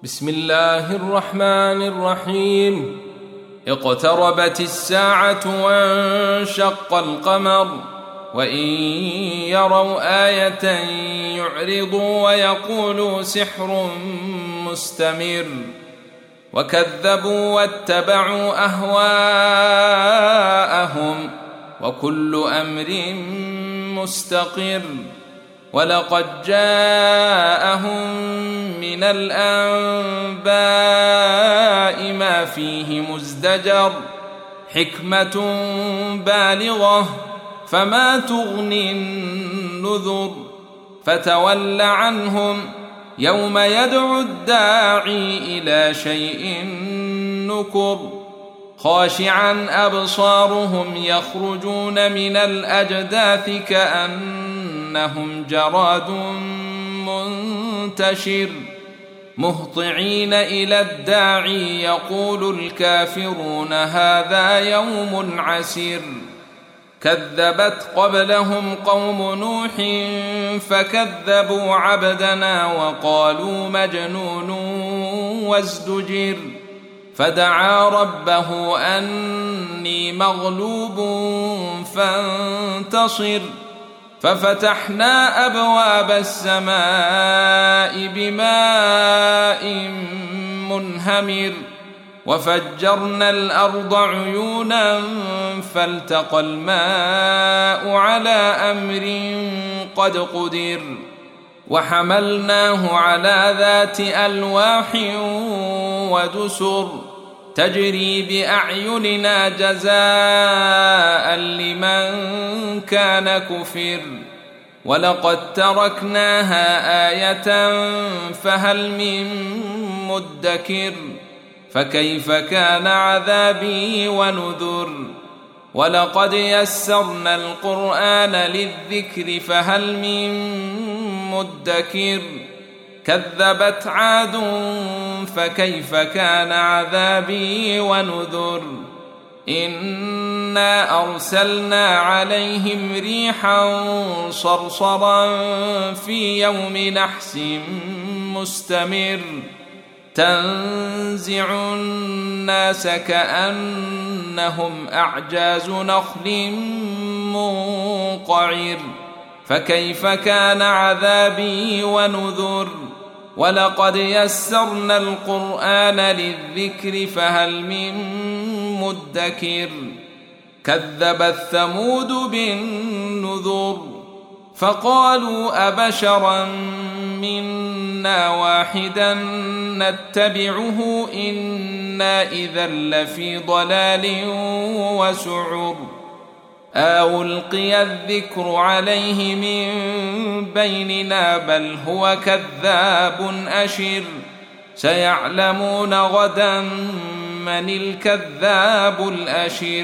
بسم الله الرحمن الرحيم. اقتربت الساعة وانشق القمر وإن يروا آية يعرضوا ويقولوا سحر مستمر وكذبوا واتبعوا أهواءهم وكل أمر مستقر. ولقد جاءهم من الأنباء ما فيه مزدجر حكمة بالغة فما تغني النذر. فتول عنهم يوم يدعو الداعي إلى شيء نكر خاشعا أبصارهم يخرجون من الأجداث كأنهم جراد منتشر مهطعين إلى الداعي يقول الكافرون هذا يوم عسير. كذبت قبلهم قوم نوح فكذبوا عبدنا وقالوا مجنون وازدجر. فدعا ربه أني مغلوب فانتصر. ففتحنا أبواب السماء بماء منهمر وفجرنا الأرض عيونا فالتقى الماء على أمر قد قدر. وحملناه على ذات ألواح ودسر تجري بأعيننا جزاء لمن كان كفر. ولقد تركناها آية فهل من مدكر. فكيف كان عذابي ونذر. ولقد يسرنا القرآن للذكر فهل من مدكر. كذبت عاد فكيف كان عذابي ونذر. إنا أرسلنا عليهم ريحا صرصرا في يوم نحس مستمر تنزع الناس كأنهم أعجاز نخل منقعر. فكيف كان عذابي ونذر. ولقد يسرنا القرآن للذكر فهل من مدكر. كذبت ثمود بالنذر فقالوا أبشرا منا واحدا نتبعه إنا إذا لفي ضلال وسعر. ألقي الذكر عليه من بيننا بل هو كذاب أشر. سيعلمون غدا من الكذاب الأشر.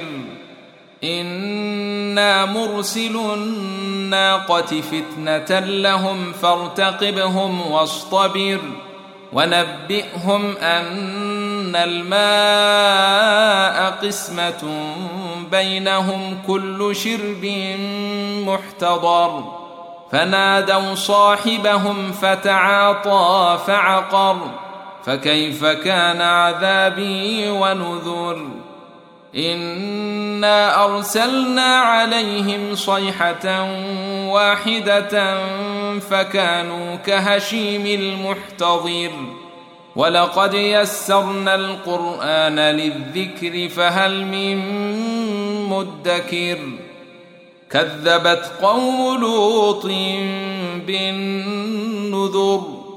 إنا مرسل الناقة فتنة لهم فارتقبهم واصطبر. ونبئهم أن الماء قسمة بينهم كل شرب محتضر. فنادوا صاحبهم فتعاطى فعقر. فكيف كان عذابي ونذر. إنا أرسلنا عليهم صيحة واحدة فكانوا كهشيم المحتضر. ولقد يسرنا القرآن للذكر فهل من مدكر. كذبت قوم لوط بالنذر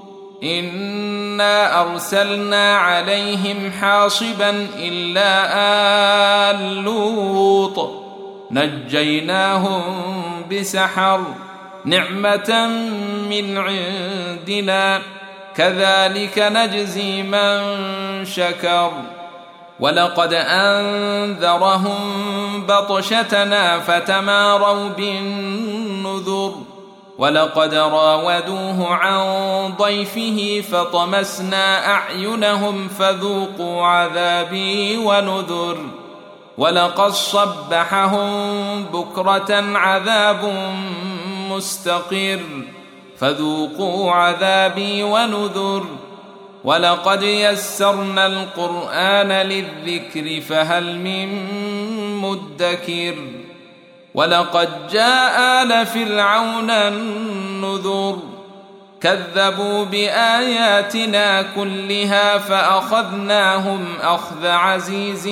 إنا أرسلنا عليهم حاصبا إلا آل لوط نجيناهم بسحر نعمة من عندنا كذلك نجزي من شكر. ولقد أنذرهم بطشتنا فتماروا بالنذر. ولقد راودوه عن ضيفه فطمسنا أعينهم فذوقوا عذابي ونذر. ولقد صبحهم بكرة عذاب مستقر فذوقوا عذابي ونذر. ولقد يسرنا القرآن للذكر فهل من مدكر ولقد جاء آل فرعون النذر كذبوا بآياتنا كلها فأخذناهم أخذ عزيز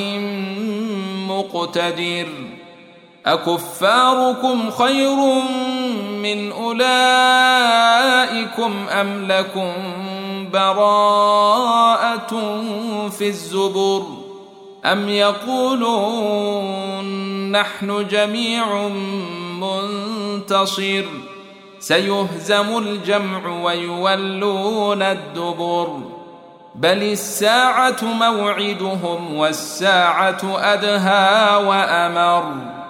مقتدر أكفاركم خير من أولئكم أم لكم براءة في الزبر أم يقولون نحن جميع منتصر سيهزم الجمع ويولون الدبر بل الساعة موعدهم والساعة أدهى وأمر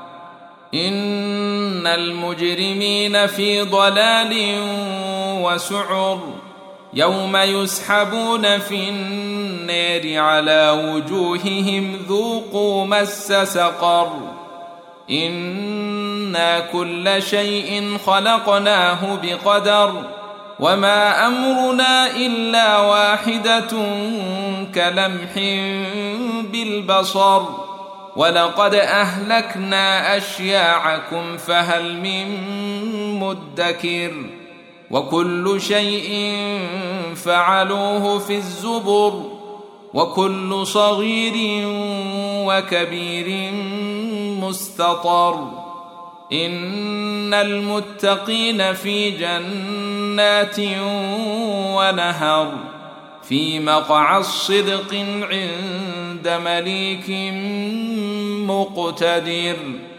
إن المجرمين في ضلال وسعر يوم يسحبون في النار على وجوههم ذوقوا مس سقر إنا كل شيء خلقناه بقدر وما أمرنا إلا واحدة كلمح بالبصر ولقد أهلكنا أشياعكم فهل من مدكر وكل شيء فعلوه في الزبر وكل صغير وكبير مستطر إن المتقين في جنات ونهر في مقعد صدق عند مليك مقتدر.